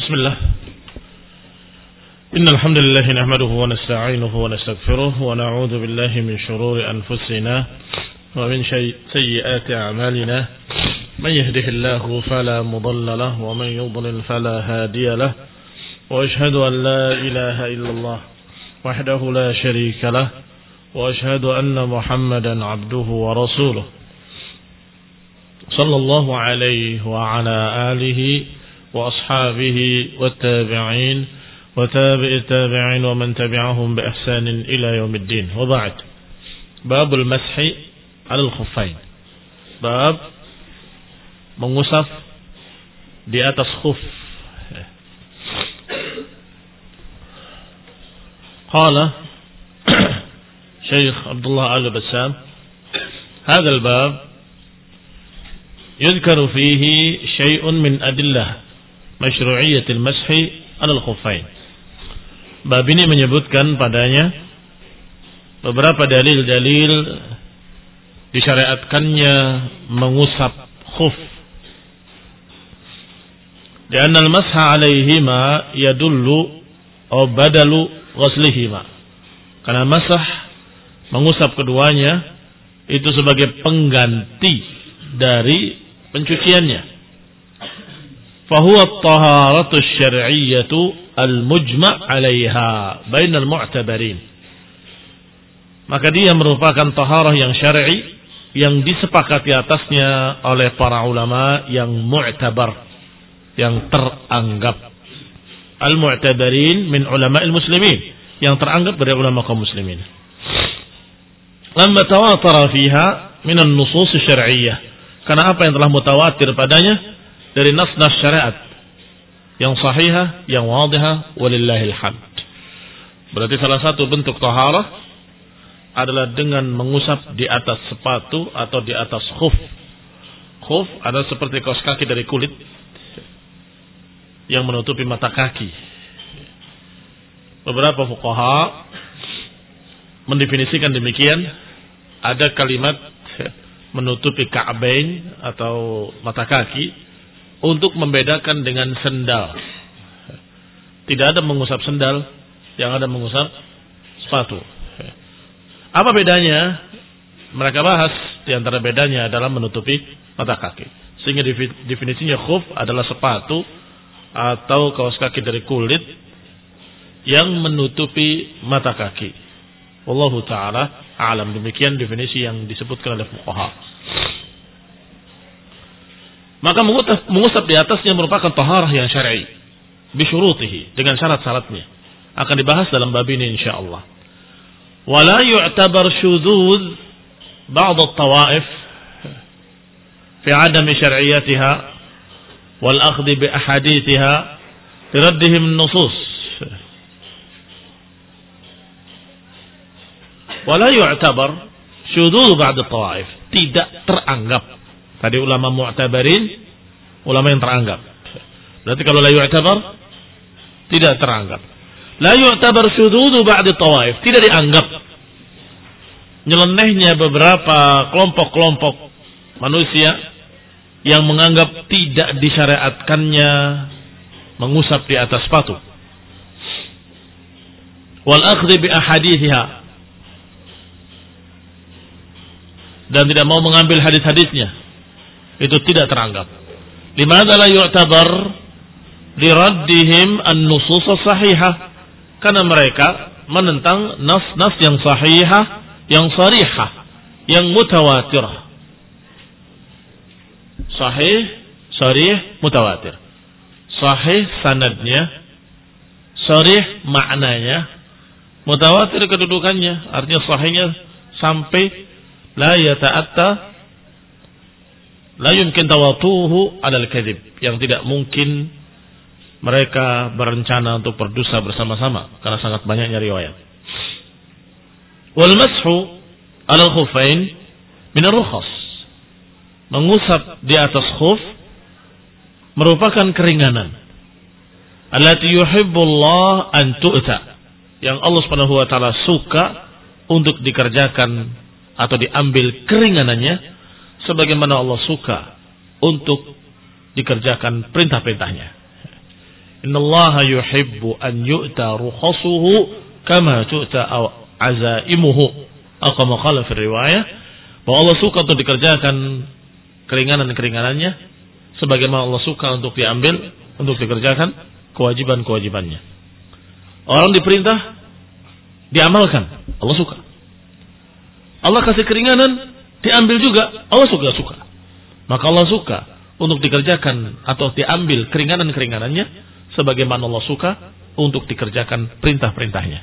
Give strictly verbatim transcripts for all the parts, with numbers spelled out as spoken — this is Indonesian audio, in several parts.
Bismillah. Innal hamdalillah nahmaduhu wa nasta'inuhu wa nastaghfiruh wa na'udzu billahi min shururi anfusina wa min sayyiati a'malina. Man yahdihillahu fala mudilla lahu wa man yudlil fala hadiya lahu. Wa ashhadu an la ilaha illallah wahdahu la sharika lahu wa ashhadu anna Muhammadan 'abduhu wa rasuluh. Sallallahu alaihi wa ala alihi wa ashabihi wa tabi'in wa tabi'i tabi'in wa man tabi'ahum bi ihsanin ila yaumiddin. Wa ba'd. Babul mashi 'alal khuffain. Bab mengusap di atas khuf. Qala Syekh Abdullah Al-Bassam, "Hadha al-bab yudhkaru fihi syai'un min adillah masyru'iyyatil mashi 'alal khuffain." Bab ini menyebutkan padanya beberapa dalil-dalil disyariatkannya mengusap khuf. Karena al-masha 'alaihima yadullu aw badalu ghuslihima. Karena masah mengusap keduanya itu sebagai pengganti dari pencuciannya. Fahuwa at-taharatu asy-syar'iyyatu al-mujma' 'alaiha bainal mu'tabarin. Maka dia merupakan taharah yang syar'i yang disepakati atasnya oleh para ulama yang mu'tabar, yang teranggap. Al-mu'tabarin min ulama'il muslimin, yang teranggap dari ulama kaum muslimin. Lamma tawatara fiha min an-nusus asy-syar'iyyah. Karena apa yang telah mutawatir padanya dari nas-nas syariat yang sahihah, yang wadihah, walillahil hamd. Berarti salah satu bentuk taharah adalah dengan mengusap di atas sepatu atau di atas khuf. Khuf adalah seperti kaos kaki dari kulit yang menutupi mata kaki. Beberapa fuqaha mendefinisikan demikian. Ada kalimat menutupi ka'bain atau mata kaki untuk membedakan dengan sendal. Tidak ada mengusap sendal, yang ada mengusap sepatu. Apa bedanya? Mereka bahas di antara bedanya adalah menutupi mata kaki. Sehingga definisinya khuf adalah sepatu atau kaos kaki dari kulit yang menutupi mata kaki. Wallahu ta'ala a'lam. Demikian definisi yang disebutkan oleh fuqaha. Maka mengusap di atasnya merupakan taharah yang syar'i bisyurutihi, dengan syarat-syaratnya. Akan dibahas dalam bab ini insyaallah. Wala yu'tabar syudzuz ba'd at-tawa'if fi 'adami syar'iyyatiha wal akhdhi bi ahadithiha tiraddihim nusus. Wala yu'tabar syudzuz ba'd at-tawa'if, tidak teranggap. Tadi ulama mu'tabarin, ulama yang teranggap. Berarti kalau la yu'tabar, tidak teranggap. La yu'tabar syudzudu ba'di tawaif, tidak dianggap nyelenehnya beberapa kelompok-kelompok manusia yang menganggap tidak disyariatkannya mengusap di atas sepatu. Wal akhdhi bi ahadithiha, dan tidak mau mengambil hadis-hadisnya. Itu tidak teranggap. Limadza la yu'tabar liraddihim an-nusus as-sahihah? Karena mereka menentang nas-nas yang sahihah, yang sharihah, yang mutawatirah. Sahih, sharih, mutawatir. Sahih sanadnya, sharih maknanya, mutawatir kedudukannya. Artinya sahihnya sampai la yata'atta, la yumkin tawatuhu 'alal kadzib, yang tidak mungkin mereka berencana untuk berdusta bersama-sama karena sangat banyaknya riwayat. Wal mashu 'alal khuffain min ar-rukhas. Mengusap di atas khuf merupakan keringanan. Allati yuhibbu Allah an tu'ta, yang Allah Subhanahu wa taala suka untuk dikerjakan atau diambil keringanannya, sebagaimana Allah suka untuk dikerjakan perintah-perintahnya. Innallaha yuhibbu an yu'ta rukhasuhu kama tu'ta azaimuhu. Atau maqala fi riwayah bahwa Allah suka untuk dikerjakan keringanan-keringanannya sebagaimana Allah suka untuk diambil, untuk dikerjakan kewajiban-kewajibannya. Orang diperintah diamalkan, Allah suka. Allah kasih keringanan, diambil juga, Allah suka suka. Maka Allah suka untuk dikerjakan atau diambil keringanan-keringanannya sebagaimana Allah suka untuk dikerjakan perintah-perintahnya.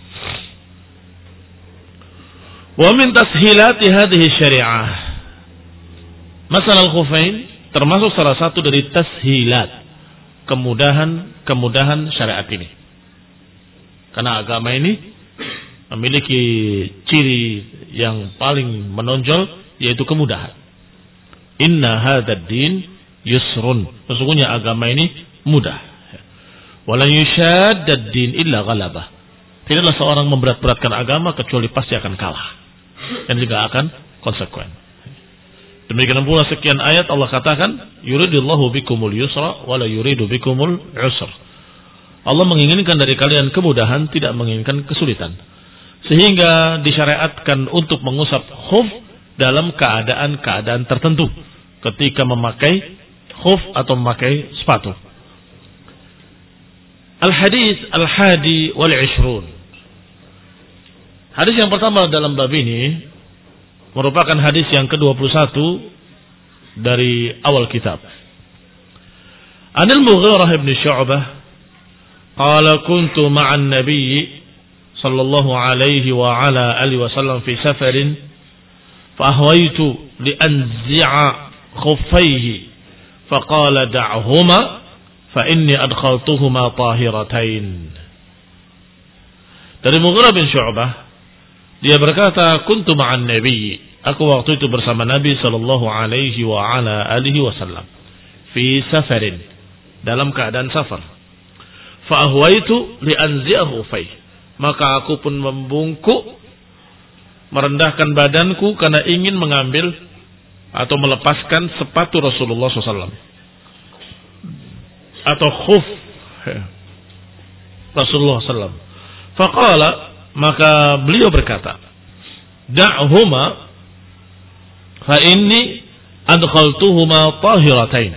Wa min tashilati hadhihi syari'ah, masalah al-khufain termasuk salah satu dari tashilat, kemudahan-kemudahan syariat ini. Karena agama ini memiliki ciri yang paling menonjol, yaitu kemudahan. Inna hadzal din yusrun. Sesungguhnya agama ini mudah. Walan yushaddad din illa ghalabah. Tidaklah seorang memberat-beratkan agama kecuali pasti akan kalah dan juga akan konsekuen. Demikian pula sekian ayat Allah katakan, yuridullahu bikumul yusra wala yuridu bikumul usra. Allah menginginkan dari kalian kemudahan, tidak menginginkan kesulitan. Sehingga disyariatkan untuk mengusap khuf dalam keadaan-keadaan tertentu ketika memakai khuf atau memakai sepatu. Al-hadis al-hadi wal-ishrun. Hadis yang pertama dalam bab ini merupakan hadis yang ke dua puluh satu dari awal kitab. Anil Mughirah ibn Syu'bah qala kuntu ma'an nabiy sallallahu alaihi wa ala alihi wasallam fi safarin fa ahwaitu li anzi'a khuffayhi fa qala da'huma fa inni adkhaltuhuma tahiratain. Dari Mughirah bin Syu'bah, dia berkata, kuntu ma'an nabi, aku waktu itu bersama Nabi sallallahu alaihi wa ala alihi wasallam fi safarin, dalam keadaan safar. Fa ahwaitu li anzi'a khuffayhi, maka aku pun membungkuk, merendahkan badanku karena ingin mengambil atau melepaskan sepatu Rasulullah shallallahu alaihi wasallam atau khuf Rasulullah shallallahu alaihi wasallam. Faqala, maka beliau berkata, da'huma fa inni adkhaltuhuma tahiratain.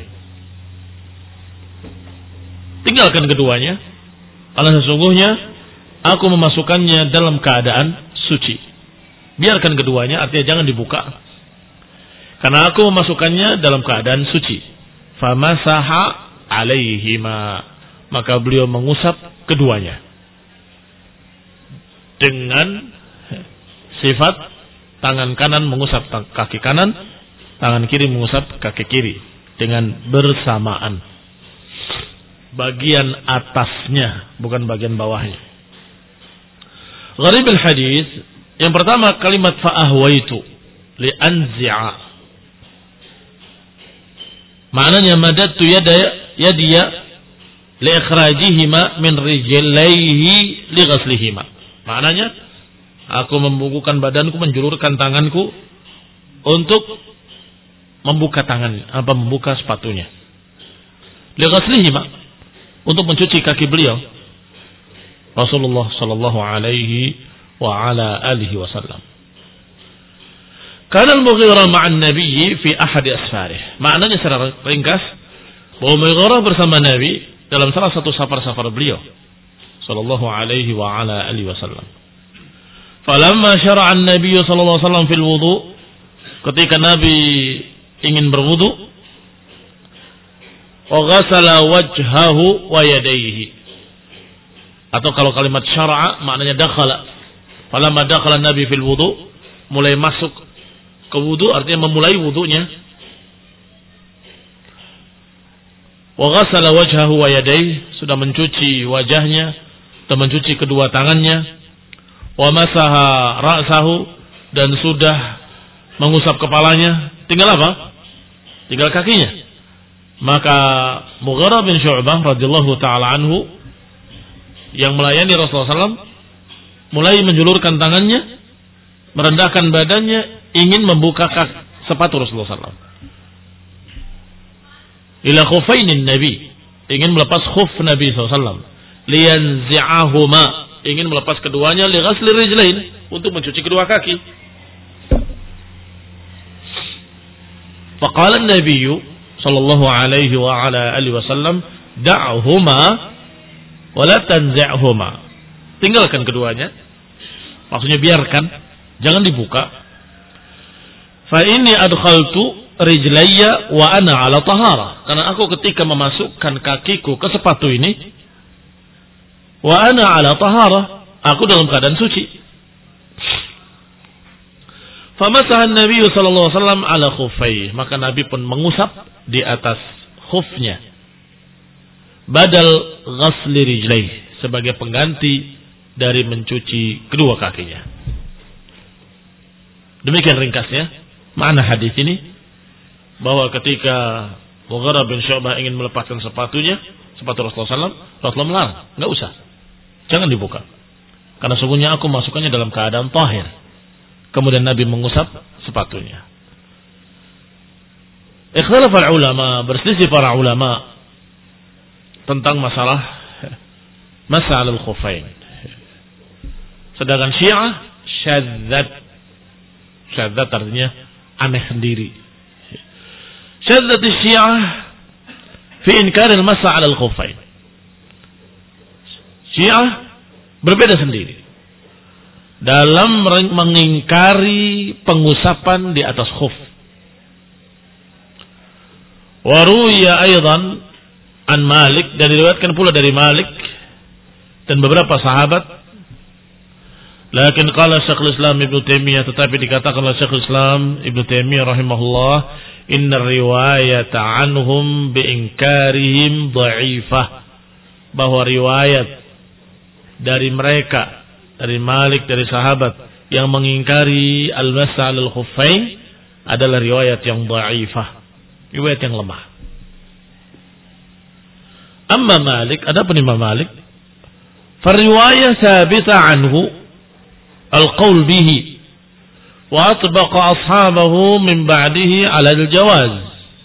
Tinggalkan keduanya, karena sesungguhnya aku memasukkannya dalam keadaan suci. Biarkan keduanya, artinya jangan dibuka, karena aku memasukkannya dalam keadaan suci. Famasaha alaihima, maka beliau mengusap keduanya dengan sifat tangan kanan mengusap kaki kanan, tangan kiri mengusap kaki kiri dengan bersamaan. Bagian atasnya, bukan bagian bawahnya. Gharib al-hadis, yang pertama kalimat fa'ahwaitu li anzi'a. Maknanya madadtu yada yadiya li ikhrajihima min rijlaihi li ghaslihima. Maknanya aku membungkukkan badanku, menjulurkan tanganku untuk membuka tangan, apa membuka sepatunya. Li ghaslihima, untuk mencuci kaki beliau Rasulullah sallallahu alaihi wa ala alihi wasallam. Kana al-Mughirah ma'an Nabi fi ahadi asfarih. Maknanya secara ringkas bahwa Mughirah bersama Nabi dalam salah satu safar-safar beliau sallallahu alaihi wa ala alihi wasallam. Falamma syara'a an-nabiy sallallahu alaihi wasallam fil wudu, ketika Nabi ingin berwudu, wa ghasala wajhahu wa yadayhi, atau kalau kalimat syara'a maknanya dakhala. Falamma dakhala Nabi fil wudu, mulai masuk ke wudu artinya memulai wudunya. Wa ghasala wajhahu wa yadayhi, sudah mencuci wajahnya dan mencuci kedua tangannya. Wa masaha ra'sahu, dan sudah mengusap kepalanya. Tinggal apa? Tinggal kakinya. Maka Mughirah bin Syu'bah radhiyallahu taala anhu yang melayani Rasulullah sallallahu alaihi wasallam mulai menjulurkan tangannya, merendahkan badannya, ingin membuka sepatu Rasulullah sallallahu alaihi wasallam. Ila khufainin Nabi, ingin melepas khuf Nabi sallallahu alaihi wasallam, liyanzi'ahuma, ingin melepas keduanya, li ghasli rijlain, untuk mencuci kedua kaki. Faqala an-nabiy sallallahu alaihi wa ala alihi wasallam, da'huma wa la tanzi'huma. Tinggalkan keduanya. Maksudnya biarkan, jangan dibuka. Fa inni adkhaltu rijlayya wa ana ala taharah. Karena aku ketika memasukkan kakiku ke sepatu ini, wa ana ala taharah, aku dalam keadaan suci. Famasaha Nabi sallallahu alaihi wasallam ala khuffai, maka Nabi pun mengusap di atas khufnya, badal ghasli rijlaih, sebagai pengganti dari mencuci kedua kakinya. Demikian ringkasnya makna hadis ini, bahwa ketika Mughirah bin Syu'bah ingin melepaskan sepatunya, sepatu Rasulullah sallallahu alaihi wasallam, Rasulullah melarang, enggak usah, jangan dibuka, karena sungguhnya aku masukkannya dalam keadaan tahir. Kemudian Nabi mengusap sepatunya. Ikhtalafa ulama, berselisih para ulama tentang masalah masah al-khuffain. Sedangkan Syiah syadzat, syadzat artinya aneh sendiri. Syadzat Syiah fi inkar al-masah al-khuffain. Syiah berbeda sendiri dalam mengingkari pengusapan di atas khuf. Wa ruwiya aidan an Malik, dan diriwayatkan pula dari Malik dan beberapa sahabat. Lakin qala Syekhul Islam Ibnu Taimiyah, tetapi dikatakan oleh Syekhul Islam Ibnu Taimiyah rahimahullah, inna riwayata anhum bi inkarihim dhaifah, bahwa riwayat dari mereka, dari Malik, dari sahabat yang mengingkari al-masah al-khuffain adalah riwayat yang dhaifah, riwayat yang lemah. Amma Malik, adapun Imam Malik, fa riwayah sabita anhu al-qaul bihi wa atbaqa ashabahu min ba'dihi 'ala al-jawaz.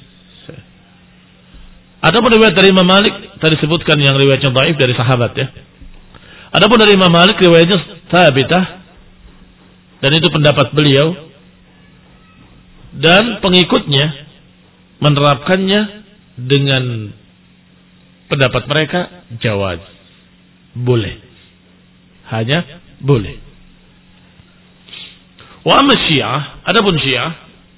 Adapun riwayat dari Imam Malik tadi sebutkan yang riwayatnya dhaif dari sahabat ya. Adapun dari Imam Malik riwayatnya sabitah, dan itu pendapat beliau, dan pengikutnya menerapkannya dengan pendapat mereka jawaz, boleh, hanya boleh. Wa amma Syiah, adapun Syiah,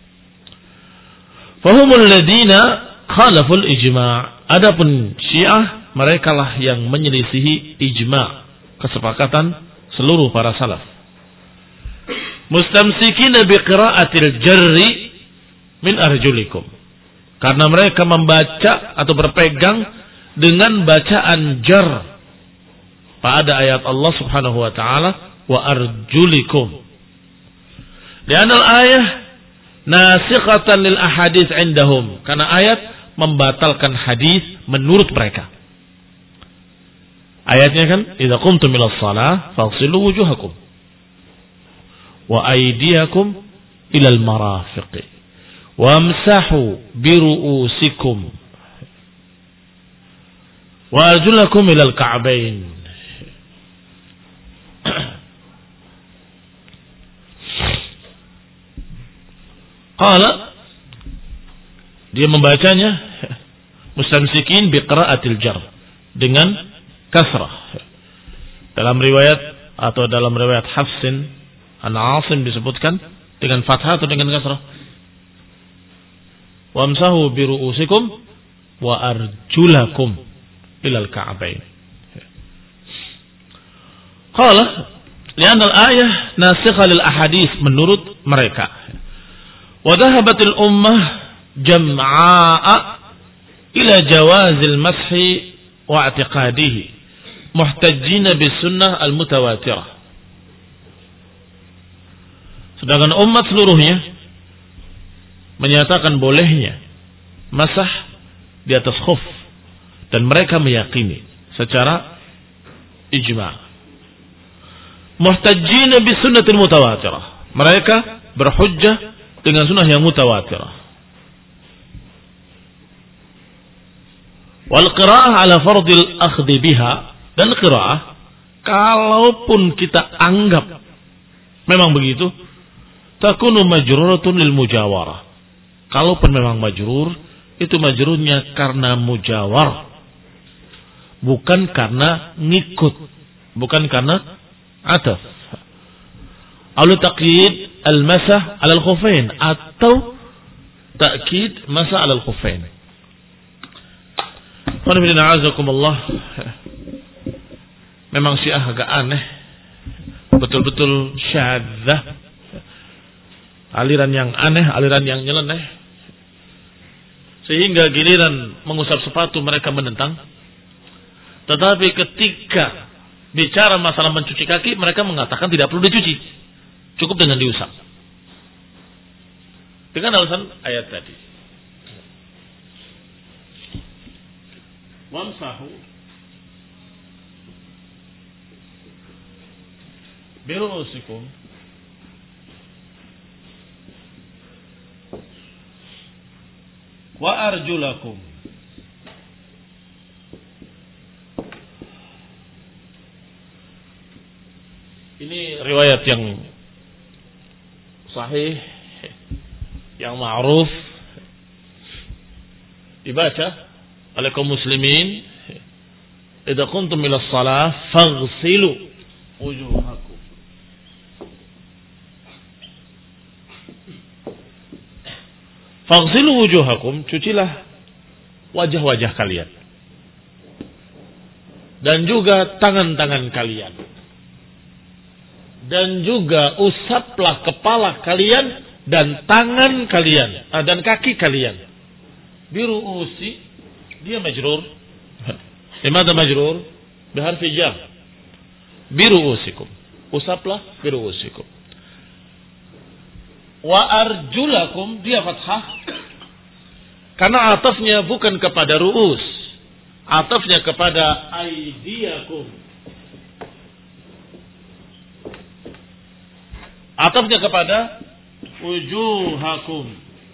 fahumul ladina khalaful ijma'. Adapun Syiah, mereka lah yang menyelisihi ijma', kesepakatan seluruh para salaf. Mustamsikina biqira'atil jarri min arjulikum, karena mereka membaca atau berpegang dengan bacaan jar pada ayat Allah Subhanahu wa taala, wa arjulikum. Lianna al-ayah nasikhatan lil ahadits indahum, karena ayat membatalkan hadis menurut mereka. Ayatnya kan, idza qumtum ila shalah faghsilu wujuhakum wa aydiyakum ila al-marafiq wamsahu bi ru'usikum wa arjulakum ila al-ka'bayn. Qala, dia membacanya mustamsikin bi qira'atil jar, dengan kasrah. Dalam riwayat atau dalam riwayat Hafsin an Asim disebutkan dengan fathah atau dengan kasrah. Wamsahu bi ru'usikum wa arjulakum ilal ka'bayn. Qala li'anna al-ayah nasikha lil ahadits, menurut mereka. Wa dhahabatil ummah jam'a'a ila jawazil mashi wa i'tiqadihi muhtajjina bis sunnah al-mutawatirah. Sedangkan umat seluruhnya menyatakan bolehnya masah di atas khuf, dan mereka meyakini secara ijma'. Muhtajjina bis sunnah al-mutawatirah, mereka berhujjah dengan sunnah yang mutawatirah. Wal qira'ah ala fardil akhdhi biha, dan qira'ah kalaupun kita anggap memang begitu, takunu majruratun lil mujawarah. Kalaupun memang majrur, itu majrurnya karena mujawar, bukan karena ngikut, bukan karena ataf. Al taqyid al masah ala al khuffain, atau takkid masah ala al khuffain. Memang Syiah agak aneh, betul-betul syadzah, aliran yang aneh, aliran yang nyeleneh, sehingga giliran mengusap sepatu mereka menentang. Tetapi ketika bicara masalah mencuci kaki, mereka mengatakan tidak perlu dicuci, cukup dengan diusap, dengan alasan ayat tadi. Wamsahu birusikum wa arjulakum. Ini riwayat yang sahih, yang ma'ruf, dibaca oleh kaum muslimin. Idza kuntum ila shalah faghsilu wujuhakum. Faghsilu wujuhakum, cucilah wajah-wajah kalian, dan juga tangan-tangan kalian, dan juga usaplah kepala kalian dan tangan kalian, dan kaki kalian. Biru'usi, dia majrur. Limada majrur? Biharfi jar. Biru'usikum, usaplah biru'usikum. Wa arjulakum, dia fathah, karena atafnya bukan kepada ru'us, atafnya kepada aidiakum, atafnya kepada wujuhakum.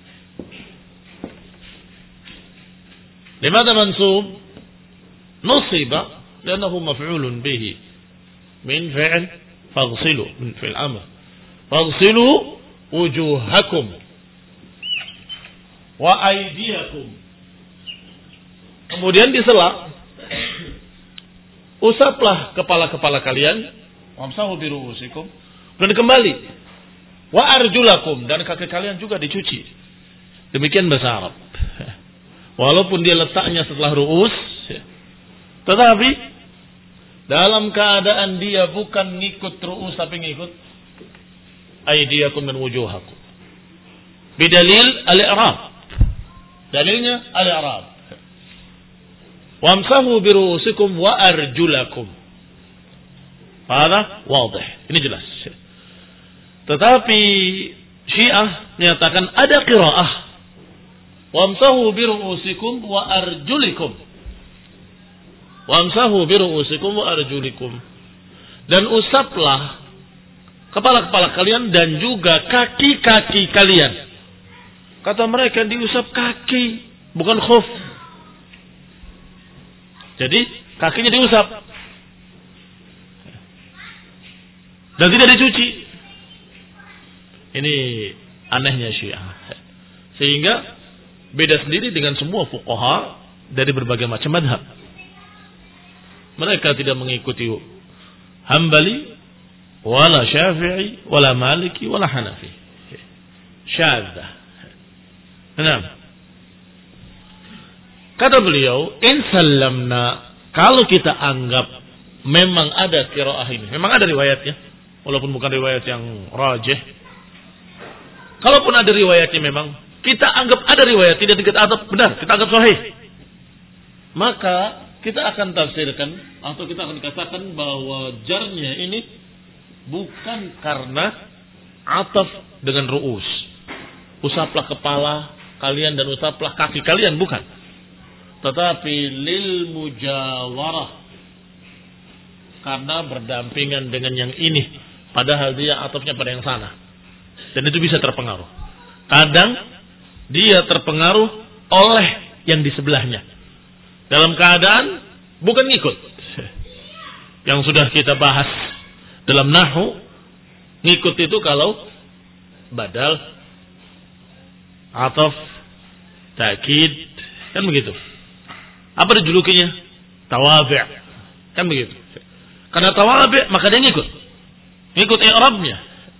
Limada mansub? Nusiba li'annahu maf'ulun bihi min fi'l faghsilu, min fi'l amr. Faghsilu wujuhakum wa aydiyakum. Kemudian disela, usaplah kepala-kepala kalian, wamsahu biru'usikum, dan kembali, wa arjulakum, dan kaki kalian juga dicuci. Demikian bahasa Arab. Walaupun dia letaknya setelah ru'us, tetapi dalam keadaan dia bukan ngikut ru'us tapi ngikut aydiyakum dan wujuhakum. Bidalil al-i'rab. Dalilnya al-i'rab. Wamsahu biru'usikum wa arjulakum. Pada wadih. Ini jelas. Tetapi Syiah menyatakan ada qiraah. Wamsahu biru'usikum wa arjulikum. Wamsahu biru'usikum wa arjulikum. Dan usaplah kepala-kepala kalian dan juga kaki-kaki kalian. Kata mereka diusap kaki, bukan khuf. Jadi kakinya diusap dan tidak dicuci. Ini anehnya Syiah. Sehingga beda sendiri dengan semua fuqaha dari berbagai macam madhab. Mereka tidak mengikuti Hambali, wala Syafi'i, wala Maliki, wala Hanafi. Syadzah. Nah, kata beliau, in sallamna, kalau kita anggap memang ada qiraah ini, memang ada riwayatnya, walaupun bukan riwayat yang rajih. Kalaupun ada riwayatnya memang, kita anggap ada riwayat, tidak tidak ada benar, kita anggap sahih. Maka kita akan tafsirkan atau kita akan katakan bahwa jarnya ini bukan karena ataf dengan ru'us. Usaplah kepala kalian dan usaplah kaki kalian, bukan. Tetapi lil mujawarah, karena berdampingan dengan yang ini, padahal dia atafnya pada yang sana. Dan itu bisa terpengaruh. Kadang dia terpengaruh oleh yang di sebelahnya. dalam keadaan bukan ngikut. Yang sudah kita bahas dalam nahwu, ngikut itu kalau badal, ataf, ta'kid, kan begitu. Apa dijulukinya? Tawabi', kan begitu. Karena tawabi' maka dia ngikut. Ngikut i'rabnya.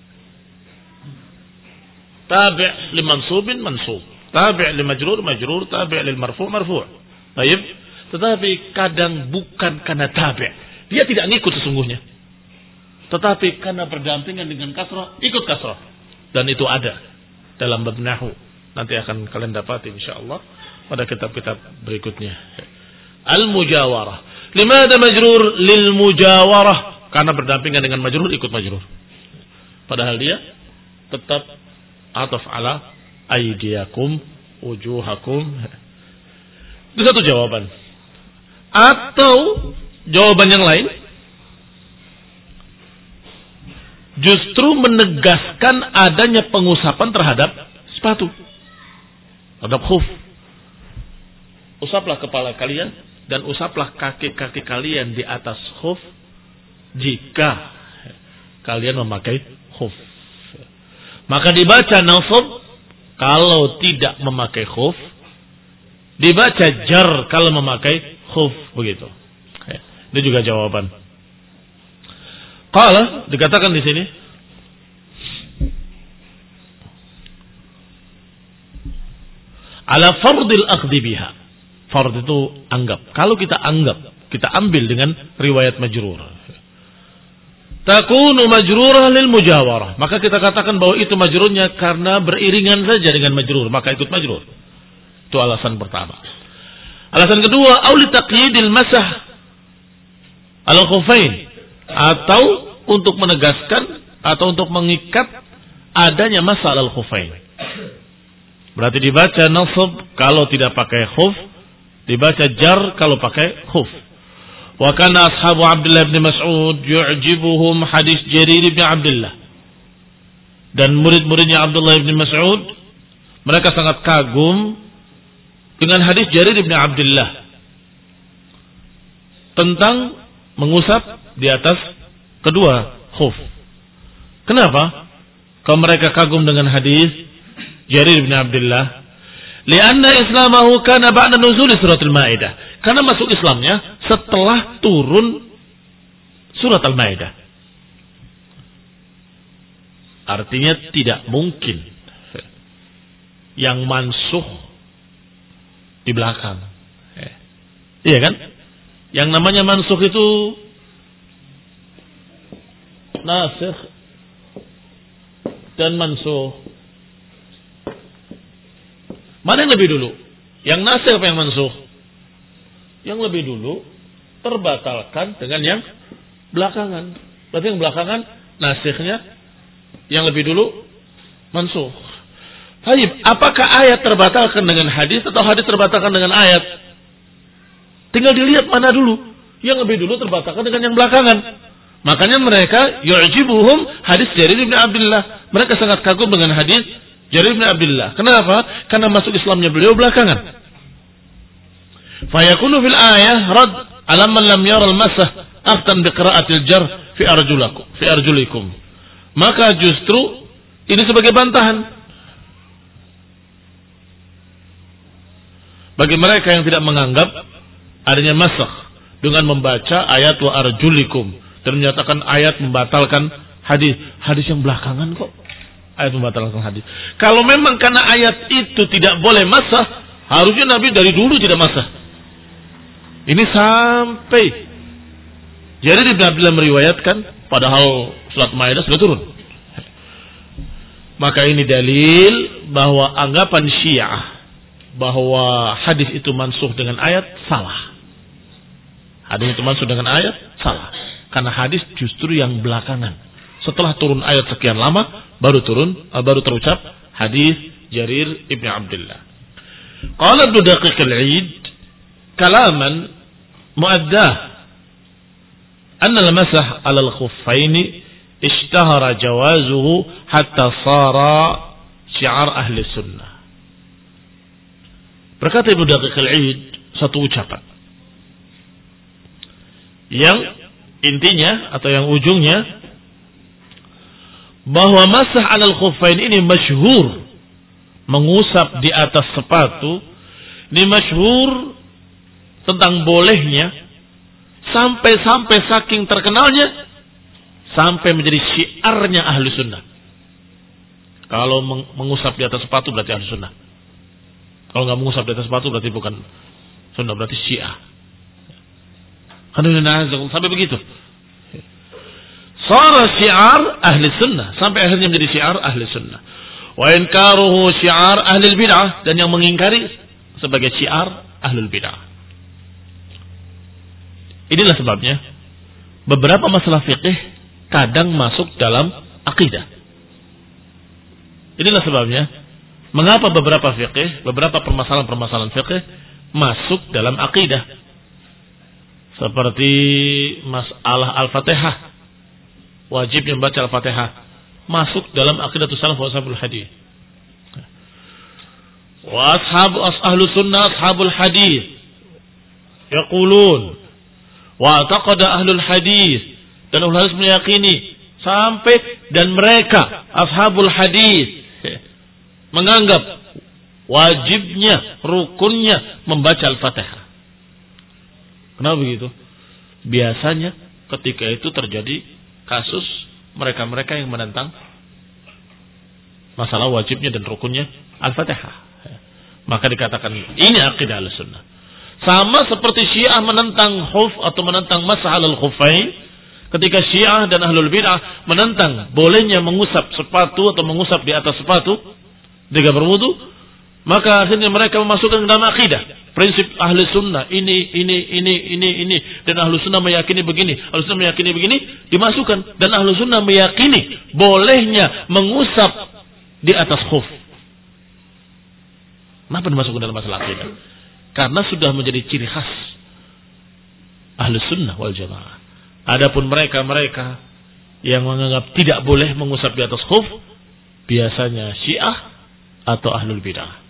Tabi' li mansubin mansub, tabi' li majrur majrur, tabi' lil marfu' marfu'. Baik. Tetapi kadang bukan karena tabi', dia tidak ngikut sesungguhnya. Tetapi karena berdampingan dengan kasrah, ikut kasrah. Dan itu ada dalam bab nahwu. Nanti akan kalian dapat insyaallah pada kitab-kitab berikutnya. Al-mujawarah. Limada majrur lil mujawarah? Karena berdampingan dengan majrur, ikut majrur. Padahal dia tetap ataf ala aydiyakum wujuhakum. Itu satu jawaban. Atau jawaban yang lain justru menegaskan adanya pengusapan terhadap sepatu, terhadap khuf. Usaplah kepala kalian dan usaplah kaki-kaki kalian di atas khuf jika kalian memakai khuf. Maka dibaca nasab kalau tidak memakai khuf, dibaca jar kalau memakai khuf, begitu. Itu juga jawaban. Qala dikatakan di sini ala fardil akhdhi biha. Fard itu anggap. Kalau kita anggap, kita ambil dengan riwayat majrur. Takunu majrurah lil mujawarah. Maka kita katakan bahwa itu majrurnya karena beriringan saja dengan majrur, maka ikut majrur. Itu alasan pertama. Alasan kedua, auli taqyidil masah al khufain, atau untuk menegaskan atau untuk mengikat adanya masah al khufain. Berarti dibaca nasab kalau tidak pakai khuf, dibaca jar kalau pakai khuf. Wa kana ashabu Abdullah bin Mas'ud yu'jibuhum hadis Jarir bin Abdullah. Dan murid-muridnya Abdullah bin Mas'ud, mereka sangat kagum dengan hadis Jarir bin Abdullah tentang mengusap di atas kedua khuf. Kenapa? Kalau mereka kagum dengan hadis Jarir bin Abdullah, lianna islamahu kana ba'da nuzul surat al-Maidah. Karena masuk Islamnya setelah turun surat Al-Maidah. Artinya tidak mungkin yang mansuh di belakang. Iya kan? Yang namanya mansuh itu nasikh dan mansuh. Mana yang lebih dulu? Yang nasikh apa yang mansuh? Yang lebih dulu terbatalkan dengan yang belakangan. Berarti yang belakangan nasikhnya, yang lebih dulu mansuh. Baik, apakah ayat terbatalkan dengan hadis atau hadis terbatalkan dengan ayat? Tinggal dilihat mana dulu. Yang lebih dulu terbatalkan dengan yang belakangan. Makanya mereka yu'jibuhum hadis Jarir bin Abdullah. Mereka sangat kagum dengan hadis Jarir bin Abdullah. Kenapa? Karena masuk Islamnya beliau belakangan. Fayakunu fil ayah rad ala man lam yara al-masah aftan bi qira'atil jar fi arjulakum fi arjulikum. Maka justru ini sebagai bantahan bagi mereka yang tidak menganggap adanya masah dengan membaca ayat wa arjulikum dan menyatakan ayat membatalkan hadis. Hadis yang belakangan kok ayat membatalkan hadis. Kalau memang karena ayat itu tidak boleh masah, harusnya Nabi dari dulu tidak masah. Ini sampai Jarir bin Abdullah meriwayatkan padahal surat Maidah sudah turun. Maka ini dalil bahwa anggapan Syiah bahwa hadis itu mansuh dengan ayat salah. Hadis itu mansuh dengan ayat salah. Karena hadis justru yang belakangan. Setelah turun ayat sekian lama baru turun baru terucap hadis Jarir bin Abdullah. Qala Ibnu Daqiq al-Eid kalaman muaddah anna al-masah 'ala al-khuffaini ishtahara jawazuhu hatta sara syiar ahli sunnah. Berkata Ibnu Daqiq al-Eid satu ucapan Yang intinya atau yang ujungnya bahwa masah 'alal khuffain ini masyhur, mengusap di atas sepatu ini masyhur tentang bolehnya, sampai-sampai saking terkenalnya sampai menjadi syiarnya ahli sunnah. Kalau mengusap di atas sepatu berarti ahli sunnah. Kalau nggak mengusap di atas sepatu berarti bukan sunnah, berarti syiah. Sampai begitu. Sara syiar ahli sunnah, sampai akhirnya menjadi syiar ahli sunnah. Wa inkaruhu syiar ahli bid'ah, dan yang mengingkari sebagai syiar ahli bid'ah. Inilah sebabnya beberapa masalah fikih kadang masuk dalam akidah. Inilah sebabnya mengapa beberapa fikih, beberapa permasalahan-permasalahan fikih masuk dalam akidah. Seperti masalah Al-Fatihah, wajib membaca Al-Fatihah, masuk dalam aqidatus salaf wa ashabul hadis. Wa ashabu ahlus sunnah ashabul hadis yaqulun wa taqada ahlul hadis, dan ahlul hadis meyakini sampai dan mereka ashabul hadis menganggap wajibnya, rukunnya membaca Al-Fatihah. Kenapa begitu? Biasanya ketika itu terjadi kasus mereka-mereka yang menentang masalah wajibnya dan rukunnya Al-Fatihah. Maka dikatakan ini akidah Ahlussunnah. Sama seperti Syiah menentang khuf atau menentang masah 'alal khuffain, ketika Syiah dan Ahlul Bid'ah menentang bolehnya mengusap sepatu atau mengusap di atas sepatu ketika berwudu, maka akhirnya mereka memasukkan ke dalam akidah prinsip ahli sunnah ini ini ini ini ini dan ahli sunnah meyakini begini, ahli sunnah meyakini begini, dimasukkan, dan ahli sunnah meyakini bolehnya mengusap di atas khuf. Kenapa dimasukkan dalam masalah akidah? Karena sudah menjadi ciri khas ahli sunnah wal jamaah. Adapun mereka-mereka yang menganggap tidak boleh mengusap di atas khuf, biasanya Syiah atau ahlul bid'ah.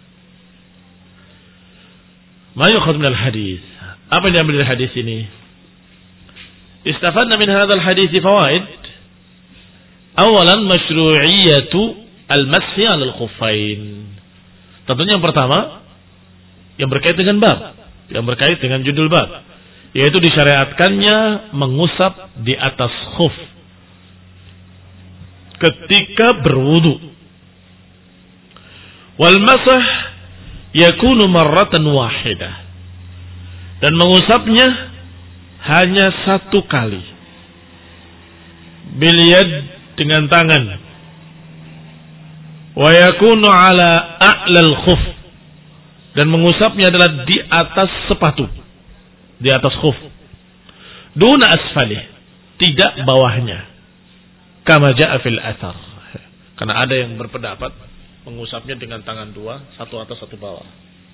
Ma yukhadz min al-hadis. Apa yang diambil dari hadis ini? Istafadna min hadzal hadis fawaid. Awalan masyru'iyyatu al-mashi 'alal khuffain. Tentunya yang pertama yang berkait dengan bab, yang berkait dengan judul bab, yaitu disyariatkannya mengusap di atas khuf ketika berwudu. Wal masah yakunu marratan wahidah, dan mengusapnya hanya satu kali, bil yad, dengan tangan, wa yakunu ala a'lal khuf, dan mengusapnya adalah di atas sepatu, di atas khuf, duna asfalih, tidak bawahnya, kama ja'a fil athar, karena ada yang berpendapat mengusapnya dengan tangan dua, satu atas satu bawah.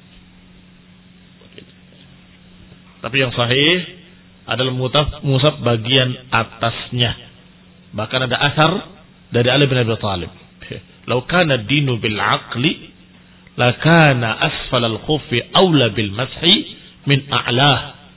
Tapi yang sahih adalah mengusap bagian atasnya. Bahkan ada asar dari Ali bin Abi Thalib. Lau kana dinu bil aqli lakana asfal al khuffi aula bil mashi min a'lah.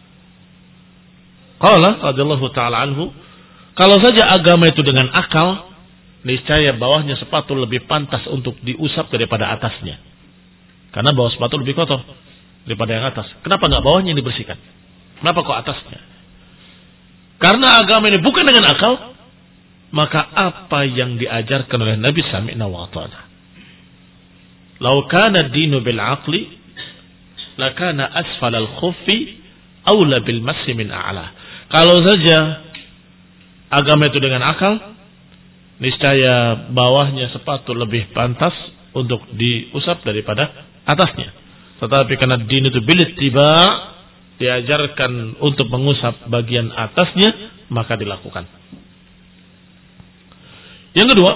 Qala radhiyallahu ta'ala anhu, kalau saja agama itu dengan akal, niscaya bawahnya sepatu lebih pantas untuk diusap daripada atasnya. Karena bawah sepatu lebih kotor daripada yang atas. Kenapa nggak bawahnya yang dibersihkan? Kenapa kok atasnya? Karena agama ini bukan dengan akal, maka apa yang diajarkan oleh Nabi sami'na wa ata'na. Lau kana dinu bil aqli lakana asfal al khuffi aula bil massi min a'la. Kalau saja agama itu dengan akal, niscaya bawahnya sepatu lebih pantas untuk diusap daripada atasnya. Tetapi karena din itu bil ittiba', diajarkan untuk mengusap bagian atasnya, maka dilakukan. Yang kedua,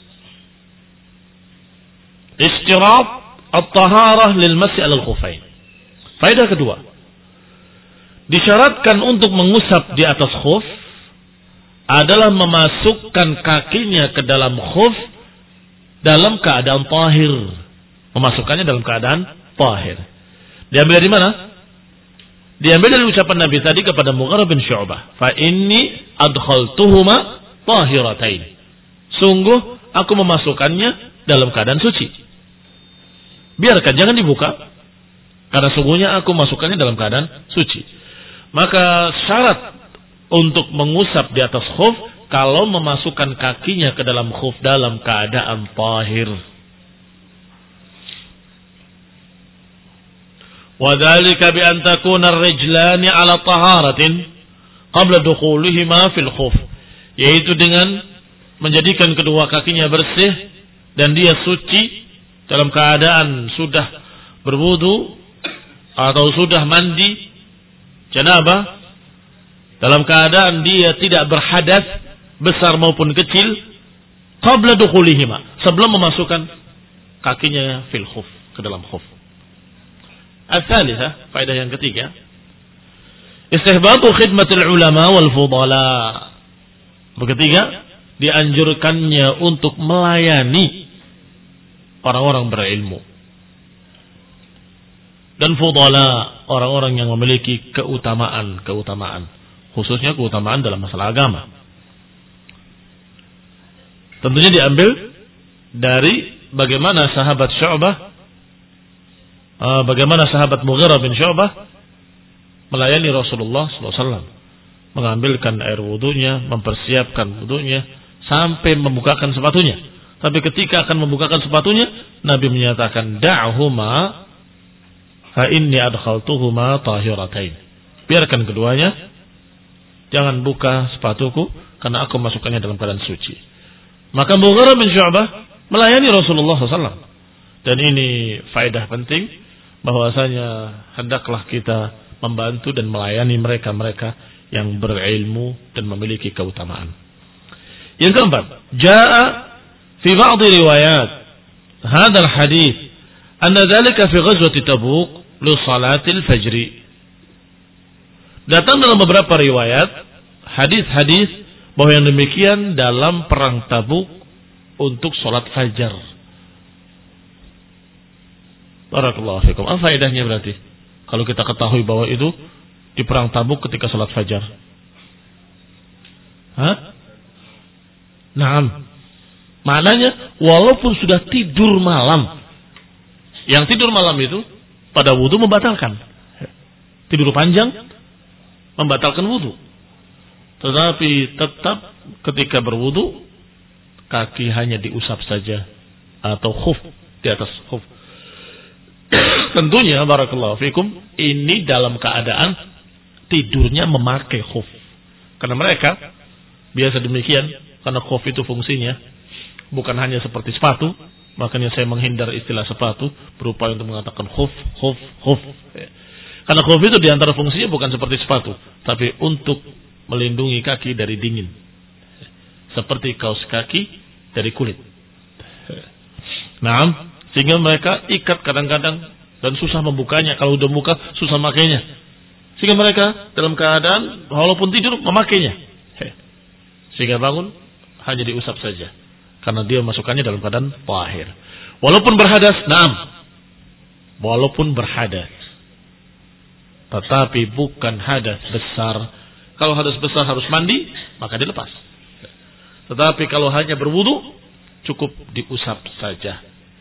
istirat at-taharah lil mas'i 'alal khuffain. Faedah kedua, disyaratkan untuk mengusap di atas khuf adalah memasukkan kakinya ke dalam khuf dalam keadaan tahir. Memasukkannya dalam keadaan tahir. Diambil dari mana? Diambil dari ucapan Nabi tadi kepada Mughirah bin Syu'bah, fa inni adkhaltuhuma tahiratain. Sungguh aku memasukkannya dalam keadaan suci. Biarkan, jangan dibuka. Karena sungguhnya aku masukkannya dalam keadaan suci. Maka syarat untuk mengusap di atas khuf kalau memasukkan kakinya ke dalam khuf dalam keadaan tahir. Wadhalika bi an takuna ar-rijlani ala taharatin qabla dukhulihima fil khuf, yaitu dengan menjadikan kedua kakinya bersih dan dia suci dalam keadaan sudah berwudu atau sudah mandi janabah, dalam keadaan dia tidak berhadas besar maupun kecil, qabla dukhulihima, sebelum memasukkan kakinya fil khuf, ke dalam khuf. Al-thalithah, faedah yang ketiga, istihbatu khidmatul ulama wal fudala. Berketiga, dianjurkannya untuk melayani orang-orang berilmu dan fudala, orang-orang yang memiliki keutamaan-keutamaan, khususnya keutamaan dalam masalah agama. Tentunya diambil dari bagaimana sahabat Syu'bah bagaimana sahabat Mughirah bin Syu'bah melayani Rasulullah sallallahu alaihi wasallam, mengambilkan air wudunya, mempersiapkan wudunya sampai membukakan sepatunya. Tapi ketika akan membukakan sepatunya, Nabi menyatakan, da'huma fa inni adkhaltuhuma tahiratain. Biarkan keduanya, jangan buka sepatuku karena aku masukkannya dalam keadaan suci. Maka Mughirah bin Syu'bah melayani Rasulullah sallallahu alaihi wasallam. Dan ini faedah penting, bahwasanya hendaklah kita membantu dan melayani mereka-mereka yang berilmu dan memiliki keutamaan. Yang keempat, jaa fi ba'd riwayat hadha al-hadits anna dhalika fi ghazwati Tabuk li salatil fajr. Datang dalam beberapa riwayat hadis-hadis bahwa yang demikian dalam perang Tabuk untuk salat fajar. Barakallahu fikum. Apa faedahnya berarti? Kalau kita ketahui bahwa itu di perang Tabuk ketika salat fajar. Hah? Naam. Maknanya walaupun sudah tidur malam, yang tidur malam itu pada wudu membatalkan. Tidur panjang membatalkan wudu. Tetapi tetap ketika berwudu kaki hanya diusap saja atau khuf di atas khuf. Tentunya barakallahu fikum ini dalam keadaan tidurnya memakai khuf. Karena mereka biasa demikian, karena khuf itu fungsinya bukan hanya seperti sepatu, makanya saya menghindar istilah sepatu, berupaya untuk mengatakan khuf, khuf, khuf. Karena khuf itu diantara fungsinya bukan seperti sepatu, tapi untuk melindungi kaki dari dingin, seperti kaos kaki dari kulit. Nah, sehingga mereka ikat kadang-kadang dan susah membukanya. Kalau udah buka susah makainya. Sehingga mereka dalam keadaan walaupun tidur memakainya. Sehingga bangun hanya diusap saja. Karena dia masukkannya dalam keadaan tahir. Walaupun berhadas, naam. Walaupun berhadas. Tetapi bukan hadas besar. Kalau hadas besar harus mandi, maka dilepas. Tetapi kalau hanya berwudu, cukup diusap saja.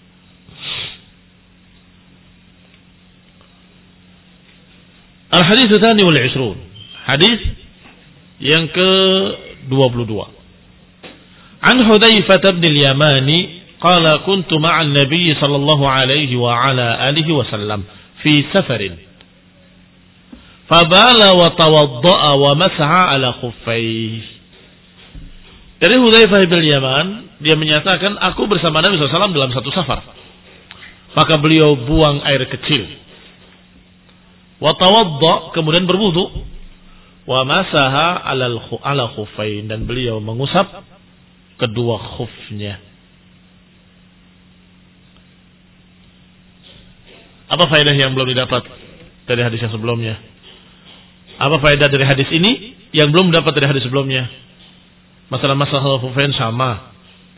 Al-hadits tsani wal ishrun. Hadis yang ke dua puluh dua. An Hudzaifah bin al-Yamani qala kuntu ma'a an-nabiy sallallahu alaihi wa ala alihi wasallam fi safarin. Fabala wa tawadda'a wa masaha ala khuffaihi. Dari Hudzaifah bin al-Yaman, dia menyatakan aku bersama Nabi sallallahu alaihi wasallam dalam satu safar. Maka beliau buang air kecil. Wa tawadda, kemudian berwudu, wa masaha ala ala khuffain, dan beliau mengusap kedua khufnya. Apa faedah yang belum didapat dari hadis yang sebelumnya? Apa faedah dari hadis ini yang belum dapat dari hadis sebelumnya? Masalah masalah khuffain sama.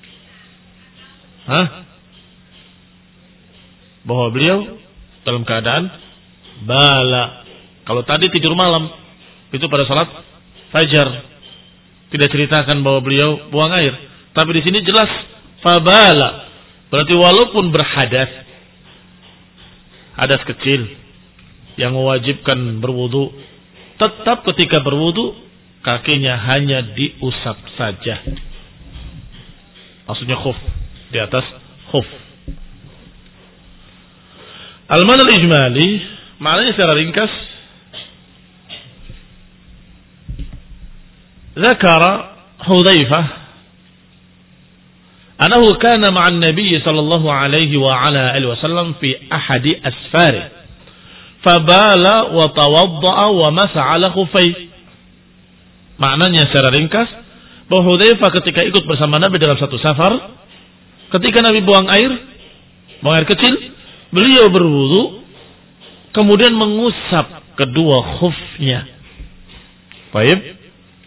Hah? Bahwa beliau dalam keadaan bala Kalau tadi tidur malam, itu pada salat fajar. Tidak ceritakan bahwa beliau buang air. Tapi di sini jelas fabala. Berarti walaupun berhadas, hadas kecil yang mewajibkan berwudu, tetap ketika berwudu kakinya hanya diusap saja. Maksudnya khuf, di atas khuf. Al-mana al-ijmali, maknanya secara ringkas, zakara Hudzaifah annahu kana ma'an nabiy sallallahu alaihi wa ala alihi wasallam fi ahadi asfari fabala wa tawadda'a wa masa'a ala khuffai. Maknanya secara ringkas bahwa Hudzaifah ketika ikut bersama Nabi dalam satu safar, ketika Nabi buang air, buang air kecil, beliau berwudu kemudian mengusap kedua khufnya. Baik.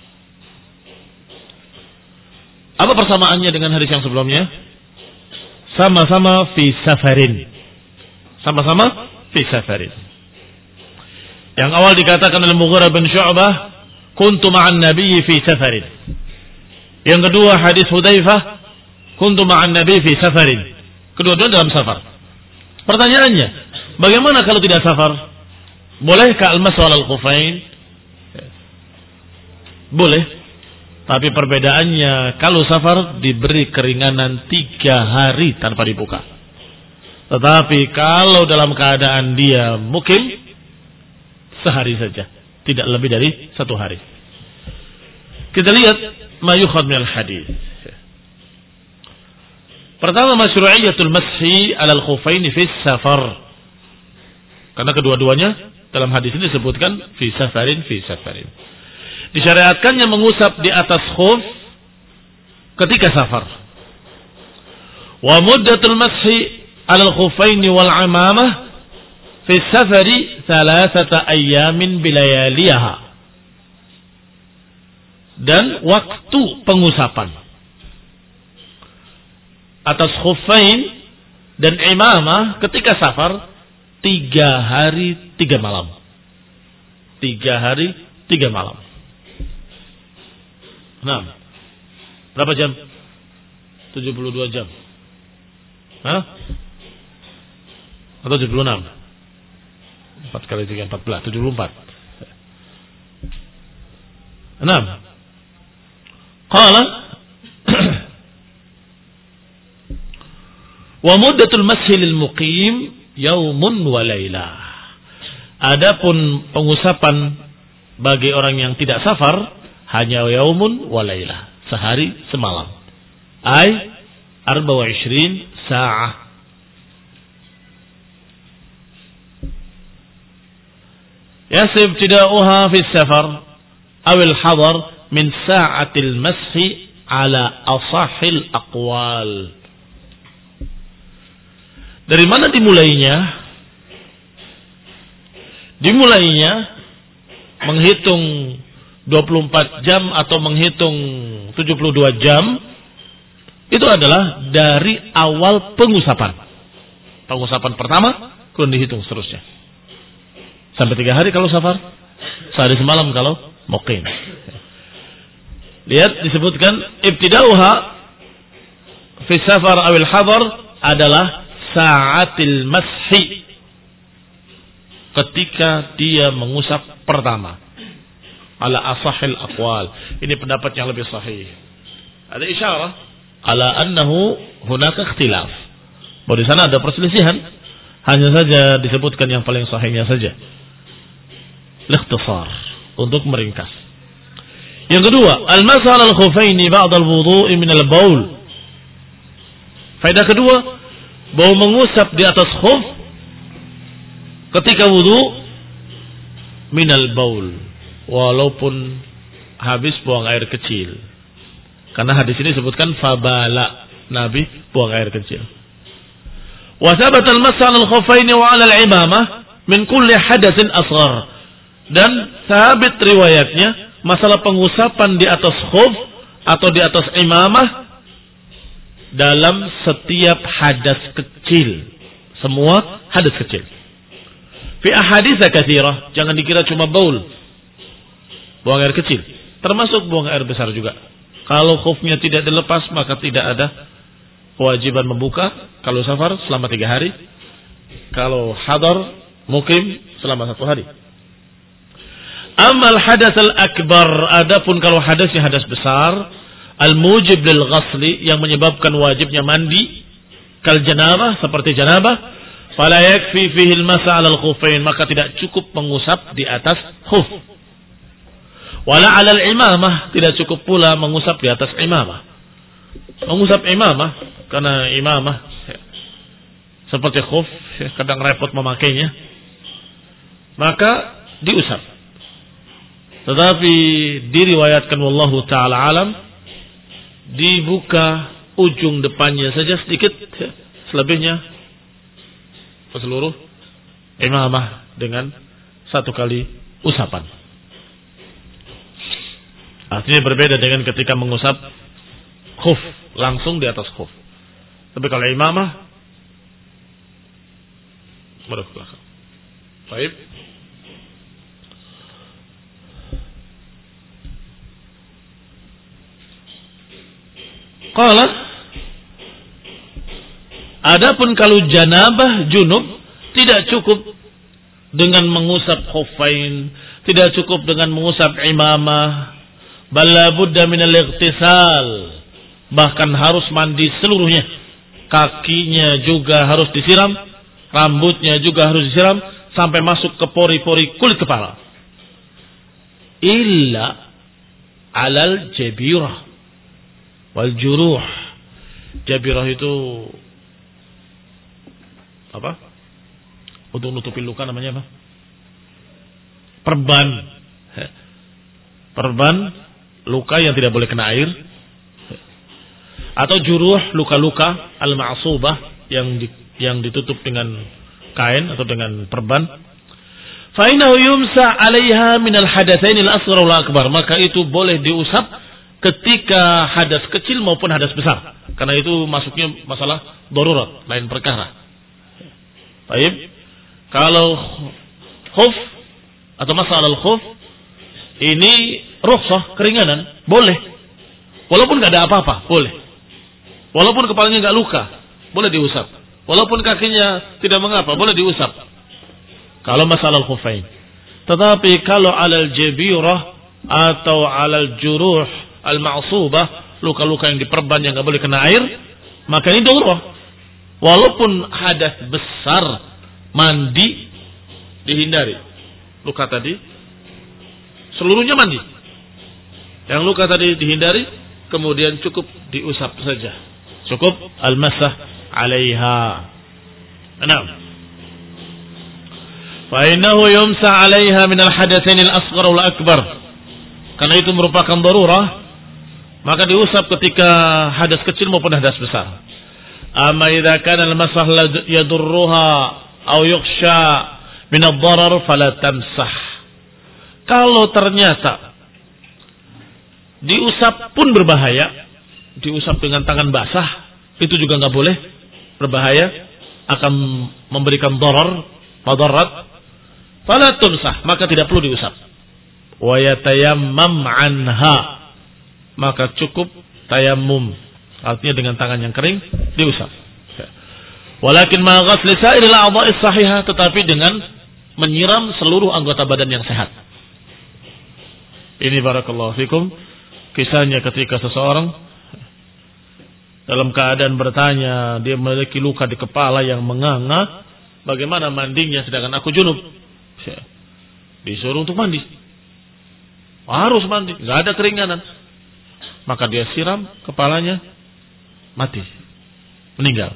Apa persamaannya dengan hadis yang sebelumnya? Sama-sama fi safarin. Sama-sama fi safarin. Yang awal dikatakan oleh Mughirah bin Syu'bah, kuntu ma'an nabiyyi fi safarin. Yang kedua hadis Hudzaifah, kuntu ma'an nabiyyi fi safarin. Kedua-dua dalam safar. Pertanyaannya, bagaimana kalau tidak safar? Bolehkah al-mashu 'alal khuffain? Boleh. Tapi perbedaannya, kalau safar diberi keringanan tiga hari tanpa dibuka. Tetapi kalau dalam keadaan dia mukim, sehari saja, tidak lebih dari satu hari. Kita lihat ma yukhad minal hadis. Pertama, masyru'iyatul mashi 'alal khuffain fi safar. Karena kedua-duanya dalam hadis ini disebutkan fi safarin fi safarin. Disyariatkannya mengusap di atas khuf ketika safar. Wa muddatul mashi 'alal khuffain wal 'amamah fi safari thalathata ayyamin bilayaliha. Dan waktu pengusapan atas khuffain dan imamah ketika safar tiga hari tiga malam. Tiga hari tiga malam. Nah, berapa jam? tujuh puluh dua jam. Hah? Atau tujuh puluh enam? empat kali tiga, empat belas. tujuh puluh empat. enam. Qala wa muddatul mashi lil muqim yaumun wa lailah. Adapun pengusapan bagi orang yang tidak safar hanya yaumun wa lailah, sehari semalam. Ai arba wa ishrin sa'ah. Yasib tidauha fi safar awil hadar min sa'atil mashi ala asahil aqwal. Dari mana dimulainya? Dimulainya menghitung dua puluh empat jam atau menghitung tujuh puluh dua jam itu adalah dari awal pengusapan. Pengusapan pertama kemudian dihitung seterusnya. Sampai tiga hari kalau safar, sehari semalam kalau muqim. Lihat disebutkan ibtidauha fi safar awil hadar adalah sa'atil mashi, ketika dia mengusap pertama. Ala asahil aqwal. Ini pendapat yang lebih sahih. Ada isyarah ala annahu hunaka ikhtilaf. Bahwa di sana ada perselisihan. Hanya saja disebutkan yang paling sahihnya saja. Likhtisar, untuk meringkas. Yang kedua, al-masah 'alal khuffaini ba'da al-wudu'i min al-baul. Faedah kedua, bahwa mengusap di atas khuf ketika wudu min al-baul, walaupun habis buang air kecil. Karena hadis ini disebutkan fabala, Nabi buang air kecil. Wa thabata al-masah 'alal khuffaini wa 'alal 'imamah min kulli hadatsin asghar. Dan sabit riwayatnya masalah pengusapan di atas khuf atau di atas imamah dalam setiap hadas kecil. Semua hadas kecil. Fi ahadits katsirah, jangan dikira cuma baul, buang air kecil, termasuk buang air besar juga. Kalau khufnya tidak dilepas maka tidak ada kewajiban membuka kalau safar selama tiga hari. Kalau hadar mukim selama satu hari. Amal hadas al-akbar, adapun kalau hadasnya hadas besar, al-mujib lil ghasli, yang menyebabkan wajibnya mandi, kal janabah, seperti janabah, fala yakfi fihi al-masa' 'ala al-khuffain, maka tidak cukup mengusap di atas khuf. Wala 'ala al-imamah, tidak cukup pula mengusap di atas imamah. Mengusap imamah, karena imamah seperti khuf, kadang repot memakainya, maka diusap. Tetapi diriwayatkan wallahu ta'ala alam, dibuka ujung depannya saja sedikit, selebihnya seluruh imamah dengan satu kali usapan. Artinya berbeda dengan ketika mengusap khuf langsung di atas khuf. Tapi kalau imamah berkelak. Baik. Qala, adapun kalau janabah junub tidak cukup dengan mengusap khuffain, tidak cukup dengan mengusap imamah, bal la budda min al-ightisal, bahkan harus mandi seluruhnya. Kakinya juga harus disiram, rambutnya juga harus disiram sampai masuk ke pori-pori kulit kepala. Illa alal jabirah wal juruh. Jabirah itu apa? Untuk nutupi luka namanya apa? Perban. Perban luka yang tidak boleh kena air. Atau juruh, luka-luka al-ma'subah yang di, yang ditutup dengan kain atau dengan perban. Fa innahu yumsa 'alaiha min al-hadatsain al-asghar wal akbar, maka itu boleh diusap ketika hadas kecil maupun hadas besar, karena itu masuknya masalah darurat, lain perkara. Baik. Kalau khuf atau masalah khuf ini rukhsah, keringanan, boleh. Walaupun enggak ada apa-apa, boleh. Walaupun kepalanya enggak luka, boleh diusap. Walaupun kakinya tidak mengapa, boleh diusap. Kalau masalah khufain. Tetapi kalau alal jabirah atau alal juruh al-ma'subah, luka-luka yang diperban yang enggak boleh kena air, maka ini daurah. Walaupun hadas besar, mandi dihindari. Luka tadi seluruhnya mandi. Yang luka tadi dihindari, kemudian cukup diusap saja. Cukup al-masah 'alaiha. Enam. Fa innahu yumsah 'alaiha min al-hadatsain al-asghar wal akbar. Karena itu merupakan darurah, maka diusap ketika hadas kecil maupun hadas besar. Amma idza kana al-masah yadurruha aw yukhsha min ad-darar fala tamsah. Kalau ternyata diusap pun berbahaya, diusap dengan tangan basah, itu juga enggak boleh, berbahaya, akan memberikan darar, madarat. Fala tumsah, maka tidak perlu diusap. Wa yatayammam anha, maka cukup tayammum, artinya dengan tangan yang kering diusap. Walakin ma ghasli sa'iril a'dha'is sahihah, tetapi dengan menyiram seluruh anggota badan yang sehat. Ini barakallahu fikum kisahnya ketika seseorang dalam keadaan bertanya, dia memiliki luka di kepala yang menganga, bagaimana mandinya sedangkan aku junub? Disuruh untuk mandi, harus mandi, nggak ada keringanan. Maka dia siram kepalanya, mati, meninggal.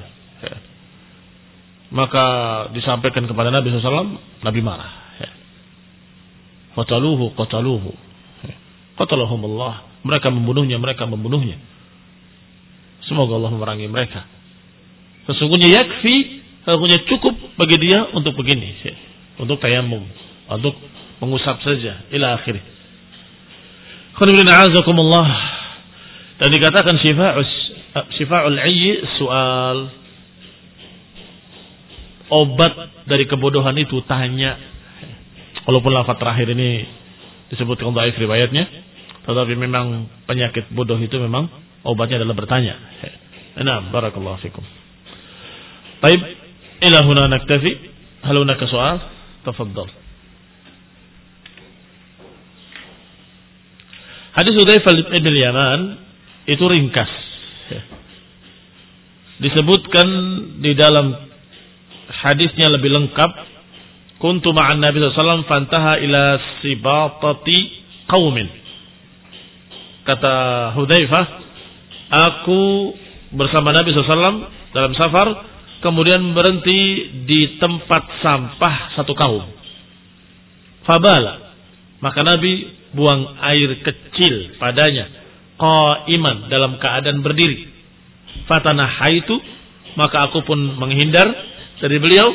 Maka disampaikan kepada Nabi shallallahu alaihi wasallam, Nabi marah. Qataluhu, qataluhu, qatalahumullah. Mereka membunuhnya, mereka membunuhnya. Semoga Allah memerangi mereka. Sesungguhnya yakfi, sesungguhnya cukup bagi dia untuk begini, untuk tayammum, untuk mengusap saja, ila akhirih. Khonibillah. Dan dikatakan syifa'us syifa'ul ayyi soal, obat dari kebodohan itu? Tanya. Walaupun lafaz terakhir ini disebutkan dhaif riwayatnya, tetapi memang penyakit bodoh itu memang obatnya adalah bertanya. Nah, barakallahu fikum. Baik, ila huna naktafi. Hal hunaka soal? Tafadhal. Hadis Hudzaifah bin Yaman itu ringkas. Disebutkan di dalam hadisnya lebih lengkap. Kuntu ma'an Nabi sallallahu alaihi wasallam fantaha ila sibatati qaumin. Kata Hudzaifah, aku bersama Nabi sallallahu alaihi wasallam dalam safar, kemudian berhenti di tempat sampah satu kaum. Fabala, maka Nabi buang air kecil padanya, qaiman, dalam keadaan berdiri. Fatanahaitu, maka aku pun menghindar dari beliau.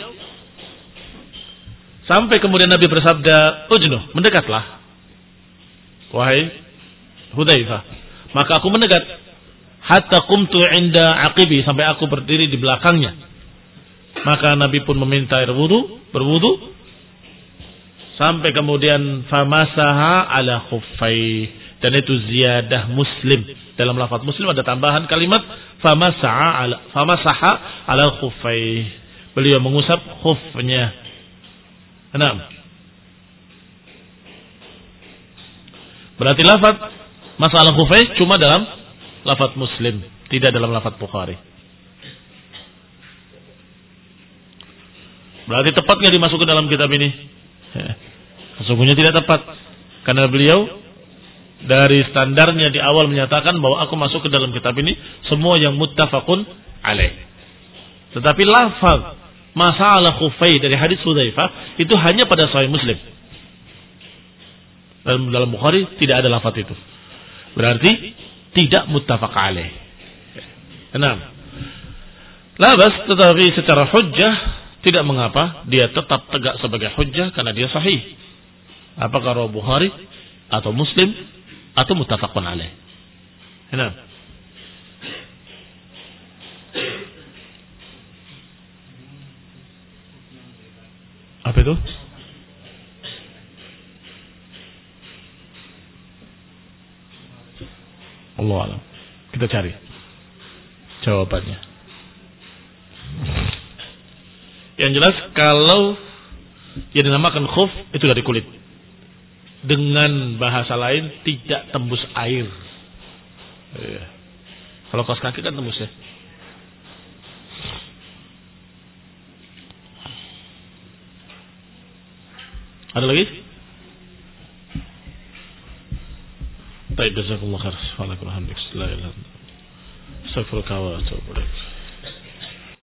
Sampai kemudian Nabi bersabda, ujnuh, mendekatlah wahai Hudzaifah. Maka aku mendekat, hatta qumtu inda aqibi, sampai aku berdiri di belakangnya. Maka Nabi pun meminta air wudu, berwudu, sampai kemudian famasaha ala khuffai, dan itu ziyadah Muslim. Dalam lafaz Muslim ada tambahan kalimat famasaha ala famasaha ala khuffai. Beliau mengusap khufnya. Enam. Berarti lafaz masalah khufai cuma dalam lafaz Muslim, tidak dalam lafaz Bukhari. Berarti tepat nggak dimasukkan dalam kitab ini? Sesungguhnya tidak tepat, karena beliau dari standarnya di awal menyatakan bahwa aku masuk ke dalam kitab ini semua yang muttafaqun alaih. Tetapi lafaz masalah khufai dari hadis Hudzaifah itu hanya pada Sahih Muslim. Dalam, dalam Bukhari tidak ada lafaz itu. Berarti tidak muttafaq alaih. Enam. Labas, tetapi secara hujjah tidak mengapa, dia tetap tegak sebagai hujjah karena dia sahih. Apakah rawi Bukhari atau Muslim atau muttafaqun alaih. Enam. Apa itu? Allah alam. Kita cari jawabannya. Yang jelas kalau yang dinamakan khuf itu dari kulit. Dengan bahasa lain tidak tembus air. Ya. Kalau kaos kaki kan tembus ya. Ada lagi? Baik, jazakumullah khair. Wa alaikum assalam. Astaghfiruka wa atubu ilaik.